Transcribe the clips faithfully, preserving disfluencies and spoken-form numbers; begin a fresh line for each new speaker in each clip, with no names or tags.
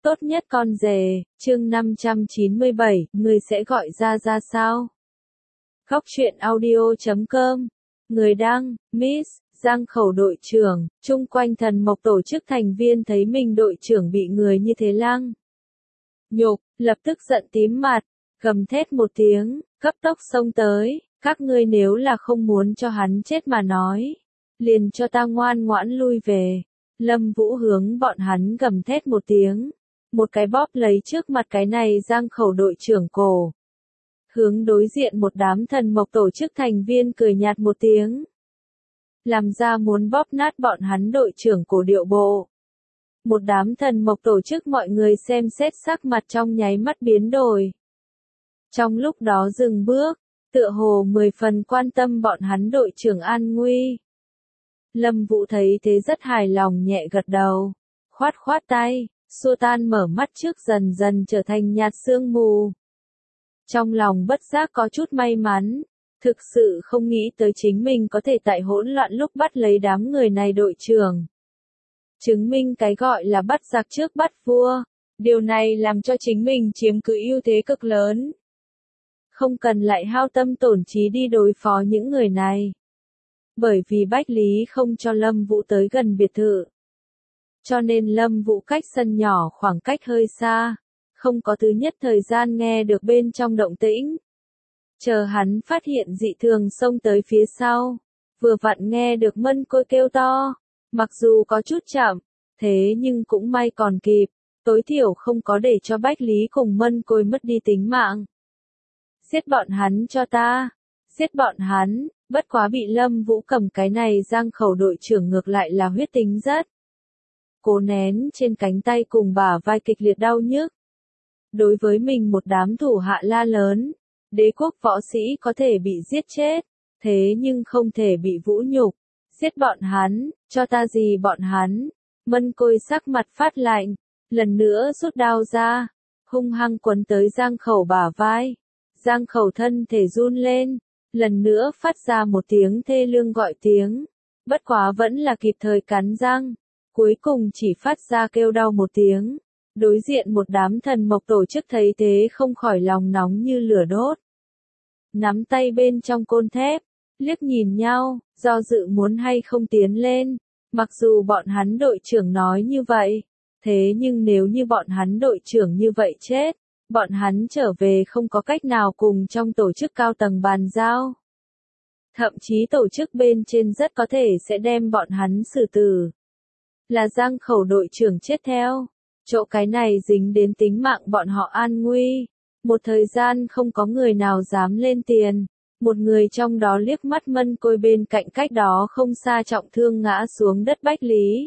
Tốt nhất con rể, chương năm trăm chín mươi bảy, người sẽ gọi ra ra sao? Góc truyện audio chấm com. Người đăng, Miss, Giang Khẩu đội trưởng, chung quanh thần mộc tổ chức thành viên thấy mình đội trưởng bị người như thế lăng nhục, lập tức giận tím mặt, gầm thét một tiếng, cấp tốc xông tới, các ngươi nếu là không muốn cho hắn chết mà nói, liền cho ta ngoan ngoãn lui về. Lâm Vũ hướng bọn hắn gầm thét một tiếng, một cái bóp lấy trước mặt cái này Giang Khẩu đội trưởng cổ. Hướng đối diện một đám thần mộc tổ chức thành viên cười nhạt một tiếng, làm ra muốn bóp nát bọn hắn đội trưởng cổ điệu bộ. Một đám thần mộc tổ chức mọi người xem xét sắc mặt trong nháy mắt biến đổi. Trong lúc đó dừng bước, tựa hồ mười phần quan tâm bọn hắn đội trưởng an nguy. Lâm Vũ thấy thế rất hài lòng nhẹ gật đầu, khoát khoát tay, xua tan mở mắt trước dần dần trở thành nhạt sương mù. Trong lòng bất giác có chút may mắn, thực sự không nghĩ tới chính mình có thể tại hỗn loạn lúc bắt lấy đám người này đội trưởng. Chứng minh cái gọi là bắt giặc trước bắt vua, điều này làm cho chính mình chiếm cứ ưu thế cực lớn. Không cần lại hao tâm tổn trí đi đối phó những người này. Bởi vì Bách Lý không cho Lâm Vũ tới gần biệt thự. Cho nên Lâm Vũ cách sân nhỏ khoảng cách hơi xa, không có thứ nhất thời gian nghe được bên trong động tĩnh. Chờ hắn phát hiện dị thường xông tới phía sau, vừa vặn nghe được Mân Côi kêu to, mặc dù có chút chậm, thế nhưng cũng may còn kịp, tối thiểu không có để cho Bách Lý cùng Mân Côi mất đi tính mạng. Giết bọn hắn cho ta, giết bọn hắn, bất quá bị Lâm Vũ cầm cái này Giang Khẩu đội trưởng ngược lại là huyết tính rất. Cố nén trên cánh tay cùng bả vai kịch liệt đau nhức. Đối với mình một đám thủ hạ la lớn, đế quốc võ sĩ có thể bị giết chết, thế nhưng không thể bị vũ nhục. Giết bọn hắn, cho ta gì bọn hắn. Mân Côi sắc mặt phát lạnh, lần nữa rút đao ra, hung hăng quấn tới Giang Khẩu bả vai. Giang Khẩu thân thể run lên, lần nữa phát ra một tiếng thê lương gọi tiếng, bất quá vẫn là kịp thời cắn răng, cuối cùng chỉ phát ra kêu đau một tiếng. Đối diện một đám thần mộc tổ chức thấy thế không khỏi lòng nóng như lửa đốt. Nắm tay bên trong côn thép, liếc nhìn nhau, do dự muốn hay không tiến lên, mặc dù bọn hắn đội trưởng nói như vậy, thế nhưng nếu như bọn hắn đội trưởng như vậy chết, bọn hắn trở về không có cách nào cùng trong tổ chức cao tầng bàn giao. Thậm chí tổ chức bên trên rất có thể sẽ đem bọn hắn xử tử. Là Giang Khẩu đội trưởng chết theo, chỗ cái này dính đến tính mạng bọn họ an nguy. Một thời gian không có người nào dám lên tiền, một người trong đó liếc mắt Mân Côi bên cạnh cách đó không xa trọng thương ngã xuống đất Bách Lý.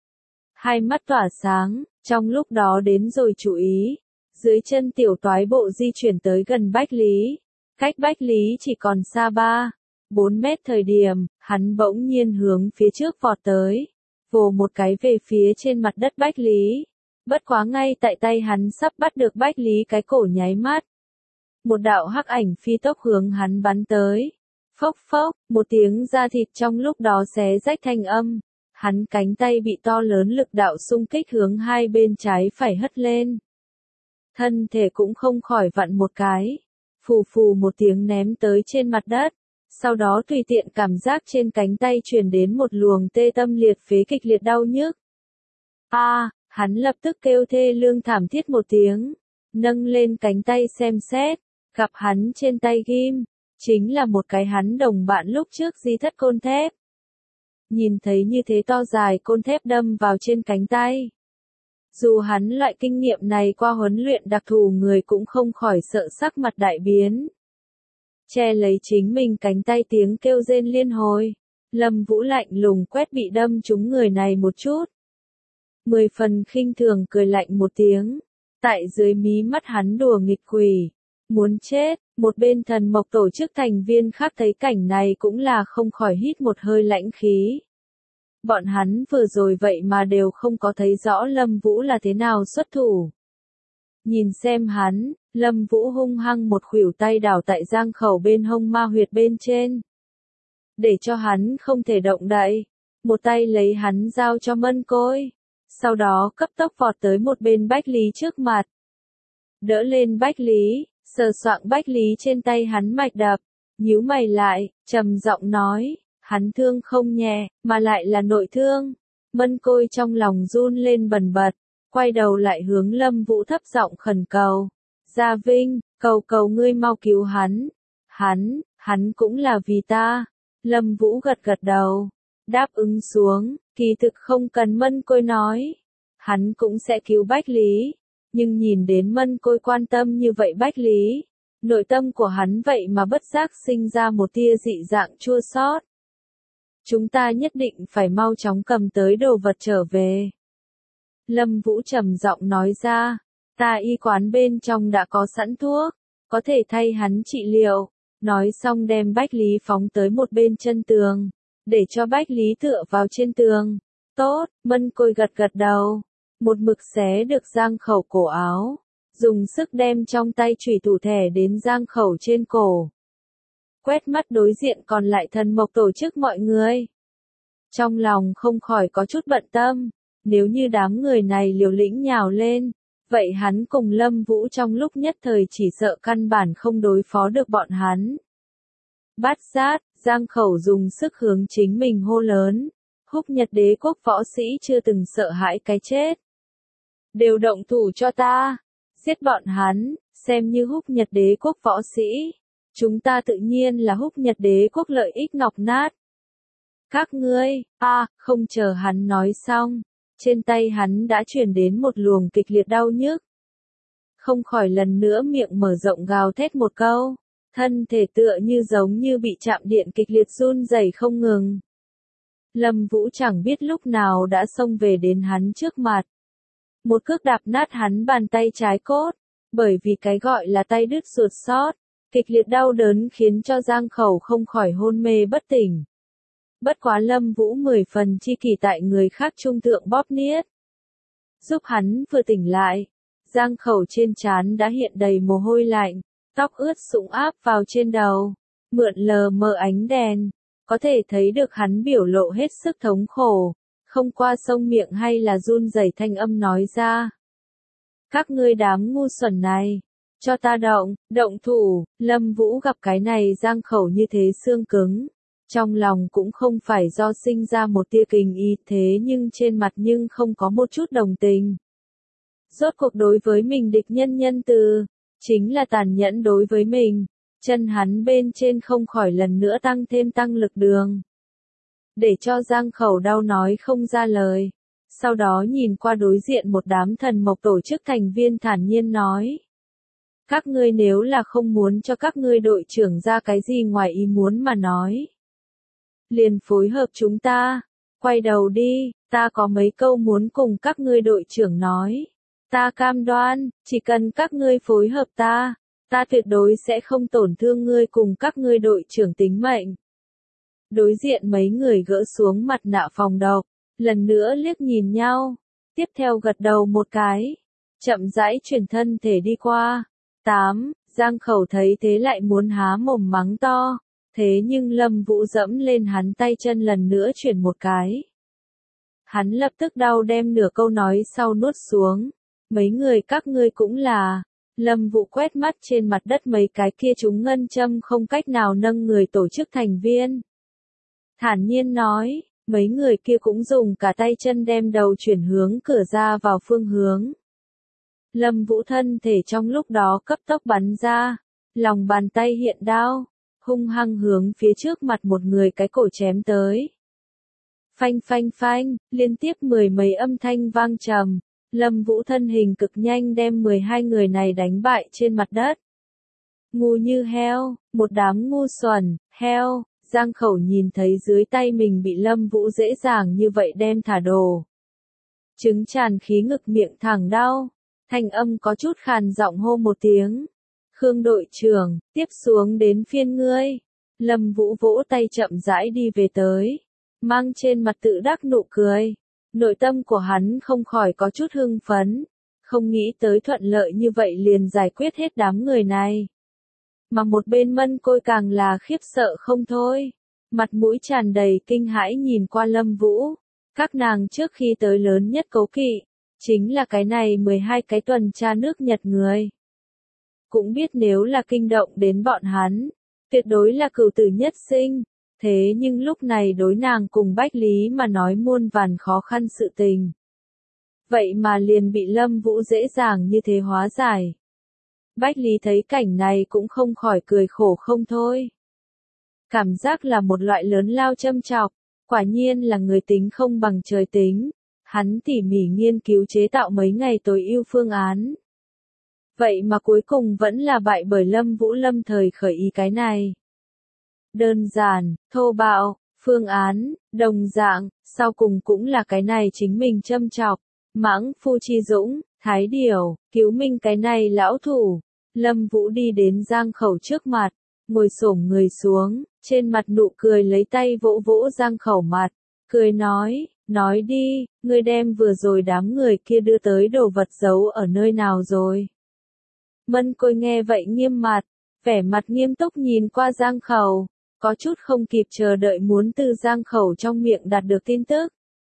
Hai mắt tỏa sáng, trong lúc đó đến rồi chú ý. Dưới chân tiểu toái bộ di chuyển tới gần Bách Lý, cách Bách Lý chỉ còn xa ba, bốn mét thời điểm, hắn bỗng nhiên hướng phía trước vọt tới, vồ một cái về phía trên mặt đất Bách Lý. Bất quá ngay tại tay hắn sắp bắt được Bách Lý cái cổ nháy mắt. Một đạo hắc ảnh phi tốc hướng hắn bắn tới. Phốc phốc, một tiếng da thịt trong lúc đó xé rách thanh âm. Hắn cánh tay bị to lớn lực đạo xung kích hướng hai bên trái phải hất lên. Thân thể cũng không khỏi vặn một cái, phù phù một tiếng ném tới trên mặt đất, sau đó tùy tiện cảm giác trên cánh tay truyền đến một luồng tê tâm liệt phế kịch liệt đau nhức. A, à, hắn lập tức kêu thê lương thảm thiết một tiếng, nâng lên cánh tay xem xét, gặp hắn trên tay ghim, chính là một cái hắn đồng bạn lúc trước di thất côn thép. Nhìn thấy như thế to dài côn thép đâm vào trên cánh tay. Dù hắn loại kinh nghiệm này qua huấn luyện đặc thù người cũng không khỏi sợ sắc mặt đại biến. Che lấy chính mình cánh tay tiếng kêu rên liên hồi. Lâm Vũ lạnh lùng quét bị đâm trúng người này một chút. Mười phần khinh thường cười lạnh một tiếng. Tại dưới mí mắt hắn đùa nghịch quỷ. Muốn chết, một bên thần mộc tổ chức thành viên khác thấy cảnh này cũng là không khỏi hít một hơi lãnh khí. Bọn hắn vừa rồi vậy mà đều không có thấy rõ Lâm Vũ là thế nào xuất thủ. Nhìn xem hắn, Lâm Vũ hung hăng một khuỷu tay đảo tại Giang Khẩu bên hông ma huyệt bên trên. Để cho hắn không thể động đậy, một tay lấy hắn giao cho Mân Côi. sau đó cấp tốc vọt tới một bên Bách Lý trước mặt. Đỡ lên Bách Lý, sờ soạng Bách Lý trên tay hắn mạch đập, nhíu mày lại, trầm giọng nói, hắn thương không nhẹ, mà lại là nội thương. Mân Côi trong lòng run lên bần bật, quay đầu lại hướng Lâm Vũ thấp giọng khẩn cầu. Gia Vinh, cầu cầu ngươi mau cứu hắn. Hắn, hắn cũng là vì ta. Lâm Vũ gật gật đầu, đáp ứng xuống, kỳ thực không cần Mân Côi nói. Hắn cũng sẽ cứu Bách Lý, nhưng nhìn đến Mân Côi quan tâm như vậy Bách Lý, nội tâm của hắn vậy mà bất giác sinh ra một tia dị dạng chua xót. Chúng ta nhất định phải mau chóng cầm tới đồ vật trở về. Lâm Vũ trầm giọng nói ra, ta y quán bên trong đã có sẵn thuốc, có thể thay hắn trị liệu. Nói xong đem Bách Lý phóng tới một bên chân tường, để cho Bách Lý tựa vào trên tường. Tốt, Mân Côi gật gật đầu, một mực xé được Giang Khẩu cổ áo, dùng sức đem trong tay chủy thủ thẻ đến Giang Khẩu trên cổ. Quét mắt đối diện còn lại thần mộc tổ chức mọi người. Trong lòng không khỏi có chút bận tâm, nếu như đám người này liều lĩnh nhào lên, vậy hắn cùng Lâm Vũ trong lúc nhất thời chỉ sợ căn bản không đối phó được bọn hắn. Bát Sát, Giang Khẩu dùng sức hướng chính mình hô lớn, Húc Nhật Đế quốc võ sĩ chưa từng sợ hãi cái chết. Đều động thủ cho ta, giết bọn hắn, xem như Húc Nhật Đế quốc võ sĩ. Chúng ta tự nhiên là Húc Nhật Đế quốc lợi ích ngọc nát. Các ngươi, a, à, không chờ hắn nói xong, trên tay hắn đã truyền đến một luồng kịch liệt đau nhức. Không khỏi lần nữa miệng mở rộng gào thét một câu, thân thể tựa như giống như bị chạm điện kịch liệt run rẩy không ngừng. Lâm Vũ chẳng biết lúc nào đã xông về đến hắn trước mặt. Một cước đạp nát hắn bàn tay trái cốt, bởi vì cái gọi là tay đứt ruột sót, kịch liệt đau đớn khiến cho Giang Khẩu không khỏi hôn mê bất tỉnh. Bất quá Lâm Vũ mười phần chi kỷ tại người khác trung thượng bóp niết. Giúp hắn vừa tỉnh lại, Giang Khẩu trên trán đã hiện đầy mồ hôi lạnh, tóc ướt sũng áp vào trên đầu, mượn lờ mờ ánh đèn, có thể thấy được hắn biểu lộ hết sức thống khổ, không qua sông miệng hay là run rẩy thanh âm nói ra. Các ngươi đám ngu xuẩn này, cho ta động, động thủ. Lâm Vũ gặp cái này Giang Khẩu như thế xương cứng, trong lòng cũng không phải do sinh ra một tia kình y thế nhưng trên mặt nhưng không có một chút đồng tình. Rốt cuộc đối với mình địch nhân nhân từ, chính là tàn nhẫn đối với mình, chân hắn bên trên không khỏi lần nữa tăng thêm tăng lực đường. Để cho Giang Khẩu đau nói không ra lời, sau đó nhìn qua đối diện một đám thần mộc tổ chức thành viên thản nhiên nói. Các ngươi nếu là không muốn cho các ngươi đội trưởng ra cái gì ngoài ý muốn mà nói, liền phối hợp chúng ta, quay đầu đi, ta có mấy câu muốn cùng các ngươi đội trưởng nói. Ta cam đoan, chỉ cần các ngươi phối hợp ta, ta tuyệt đối sẽ không tổn thương ngươi cùng các ngươi đội trưởng tính mệnh. Đối diện mấy người gỡ xuống mặt nạ phòng độc, lần nữa liếc nhìn nhau, tiếp theo gật đầu một cái, chậm rãi chuyển thân thể đi qua. Tám, Giang Khẩu thấy thế lại muốn há mồm mắng to, thế nhưng Lâm Vũ dẫm lên hắn tay chân lần nữa chuyển một cái. Hắn lập tức đau đem nửa câu nói sau nuốt xuống, mấy người các ngươi cũng là. Lâm Vũ quét mắt trên mặt đất mấy cái kia chúng ngân châm không cách nào nâng người tổ chức thành viên. Thản nhiên nói, mấy người kia cũng dùng cả tay chân đem đầu chuyển hướng cửa ra vào phương hướng. Lâm Vũ thân thể trong lúc đó cấp tốc bắn ra, lòng bàn tay hiện đao, hung hăng hướng phía trước mặt một người cái cổ chém tới. Phanh phanh phanh, liên tiếp mười mấy âm thanh vang trầm, Lâm Vũ thân hình cực nhanh đem mười hai người này đánh bại trên mặt đất. Ngu như heo, một đám ngu xuẩn, heo. Giang Khẩu nhìn thấy dưới tay mình bị Lâm Vũ dễ dàng như vậy đem thả đồ. Trứng tràn khí ngực miệng thẳng đau, thanh âm có chút khàn giọng hô một tiếng. Khương đội trưởng, tiếp xuống đến phiên ngươi. Lâm Vũ vỗ tay chậm rãi đi về tới, mang trên mặt tự đắc nụ cười. Nội tâm của hắn không khỏi có chút hưng phấn, không nghĩ tới thuận lợi như vậy liền giải quyết hết đám người này. Mà một bên Mân Côi càng là khiếp sợ không thôi, mặt mũi tràn đầy kinh hãi nhìn qua Lâm Vũ, Các nàng trước khi tới lớn nhất cấu kỵ, chính là cái này mười hai cái tuần tra nước Nhật người. Cũng biết nếu là kinh động đến bọn hắn, tuyệt đối là cửu tử nhất sinh, thế nhưng lúc này đối nàng cùng Bách Lý mà nói muôn vàn khó khăn sự tình. Vậy mà liền bị Lâm Vũ dễ dàng như thế hóa giải. Bách Lý thấy cảnh này cũng không khỏi cười khổ không thôi. Cảm giác là một loại lớn lao châm chọc, quả nhiên là người tính không bằng trời tính. Hắn tỉ mỉ nghiên cứu chế tạo mấy ngày tối ưu phương án. Vậy mà cuối cùng vẫn là bại bởi Lâm Vũ lâm thời khởi ý cái này. Đơn giản, thô bạo, phương án, đồng dạng, sau cùng cũng là cái này chính mình châm chọc. Mãng Phu Chi Dũng, Thái Điểu, cứu minh cái này lão thủ. Lâm Vũ đi đến Giang Khẩu trước mặt, ngồi xổm người xuống, trên mặt nụ cười lấy tay vỗ vỗ Giang Khẩu mặt, cười nói, nói đi, ngươi đem vừa rồi đám người kia đưa tới đồ vật giấu ở nơi nào rồi. Mân Côi nghe vậy nghiêm mặt, vẻ mặt nghiêm túc nhìn qua Giang Khẩu, có chút không kịp chờ đợi muốn từ Giang Khẩu trong miệng đạt được tin tức.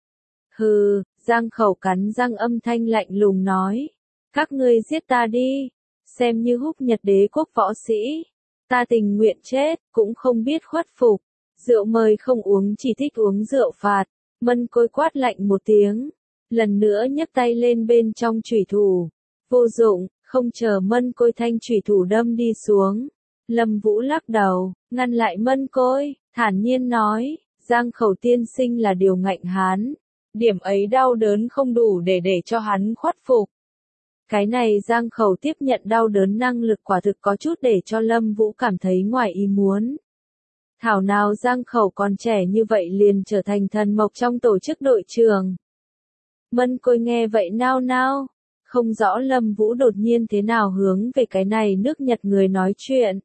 Hừ, Giang Khẩu cắn răng âm thanh lạnh lùng nói, các ngươi giết ta đi, xem như húc Nhật đế quốc võ sĩ, ta tình nguyện chết, cũng không biết khuất phục, rượu mời không uống chỉ thích uống rượu phạt. Mân Côi quát lạnh một tiếng, lần nữa nhấc tay lên bên trong chủy thủ, vô dụng, không chờ Mân Côi thanh chủy thủ đâm đi xuống. Lâm Vũ lắc đầu, ngăn lại Mân Côi, thản nhiên nói, Giang Khẩu tiên sinh là điều ngạnh hán, điểm ấy đau đớn không đủ để để cho hắn khuất phục. Cái này Giang Khẩu tiếp nhận đau đớn năng lực quả thực có chút để cho Lâm Vũ cảm thấy ngoài ý muốn. Thảo nào Giang Khẩu còn trẻ như vậy liền trở thành thần mộc trong tổ chức đội trường. Mân Côi nghe vậy nao nao, không rõ Lâm Vũ đột nhiên thế nào hướng về cái này nước Nhật người nói chuyện.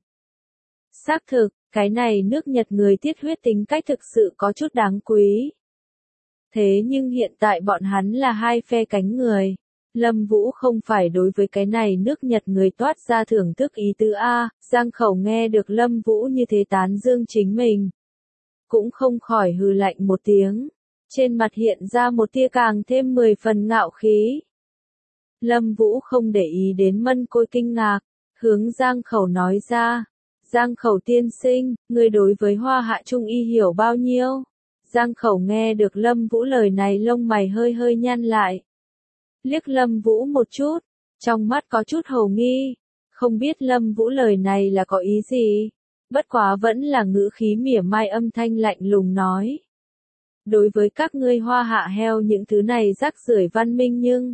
Xác thực, cái này nước Nhật người tiết huyết tính cách thực sự có chút đáng quý. Thế nhưng hiện tại bọn hắn là hai phe cánh người. Lâm Vũ không phải đối với cái này nước Nhật người toát ra thưởng thức ý tứ A, Giang Khẩu nghe được Lâm Vũ như thế tán dương chính mình. Cũng không khỏi hừ lạnh một tiếng, trên mặt hiện ra một tia càng thêm mười phần ngạo khí. Lâm Vũ không để ý đến Mân Côi kinh ngạc, hướng Giang Khẩu nói ra, Giang Khẩu tiên sinh, người đối với Hoa Hạ Trung Y hiểu bao nhiêu? Giang Khẩu nghe được Lâm Vũ lời này lông mày hơi hơi nhăn lại. Liếc Lâm Vũ một chút, trong mắt có chút hồ nghi, không biết Lâm Vũ lời này là có ý gì, bất quá vẫn là ngữ khí mỉa mai âm thanh lạnh lùng nói. Đối với các ngươi Hoa Hạ heo những thứ này rác rưởi văn minh nhưng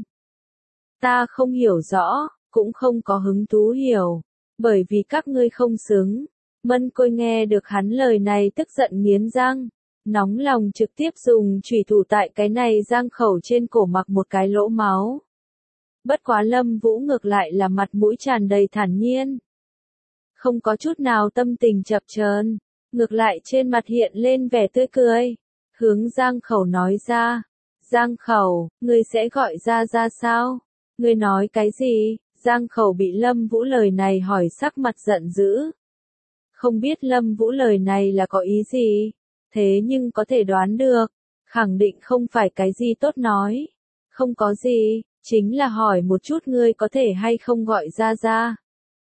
ta không hiểu rõ, cũng không có hứng thú hiểu, bởi vì các ngươi không xứng. Mân Côi nghe được hắn lời này tức giận nghiến răng, nóng lòng trực tiếp dùng chủy thủ tại cái này Giang Khẩu trên cổ mặc một cái lỗ máu. Bất quá Lâm Vũ ngược lại là mặt mũi tràn đầy thản nhiên, không có chút nào tâm tình chập chờn, ngược lại trên mặt hiện lên vẻ tươi cười, hướng Giang Khẩu nói ra, Giang Khẩu, ngươi sẽ gọi ra ra sao? Ngươi nói cái gì? Giang Khẩu bị Lâm Vũ lời này hỏi sắc mặt giận dữ. Không biết Lâm Vũ lời này là có ý gì, thế nhưng có thể đoán được, khẳng định không phải cái gì tốt nói. Không có gì, chính là hỏi một chút ngươi có thể hay không gọi ra ra.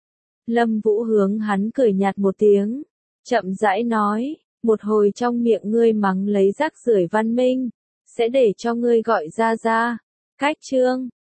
Lâm Vũ hướng hắn cười nhạt một tiếng, chậm rãi nói, một hồi trong miệng ngươi mắng lấy rác rưởi văn minh, sẽ để cho ngươi gọi ra ra. Cách chương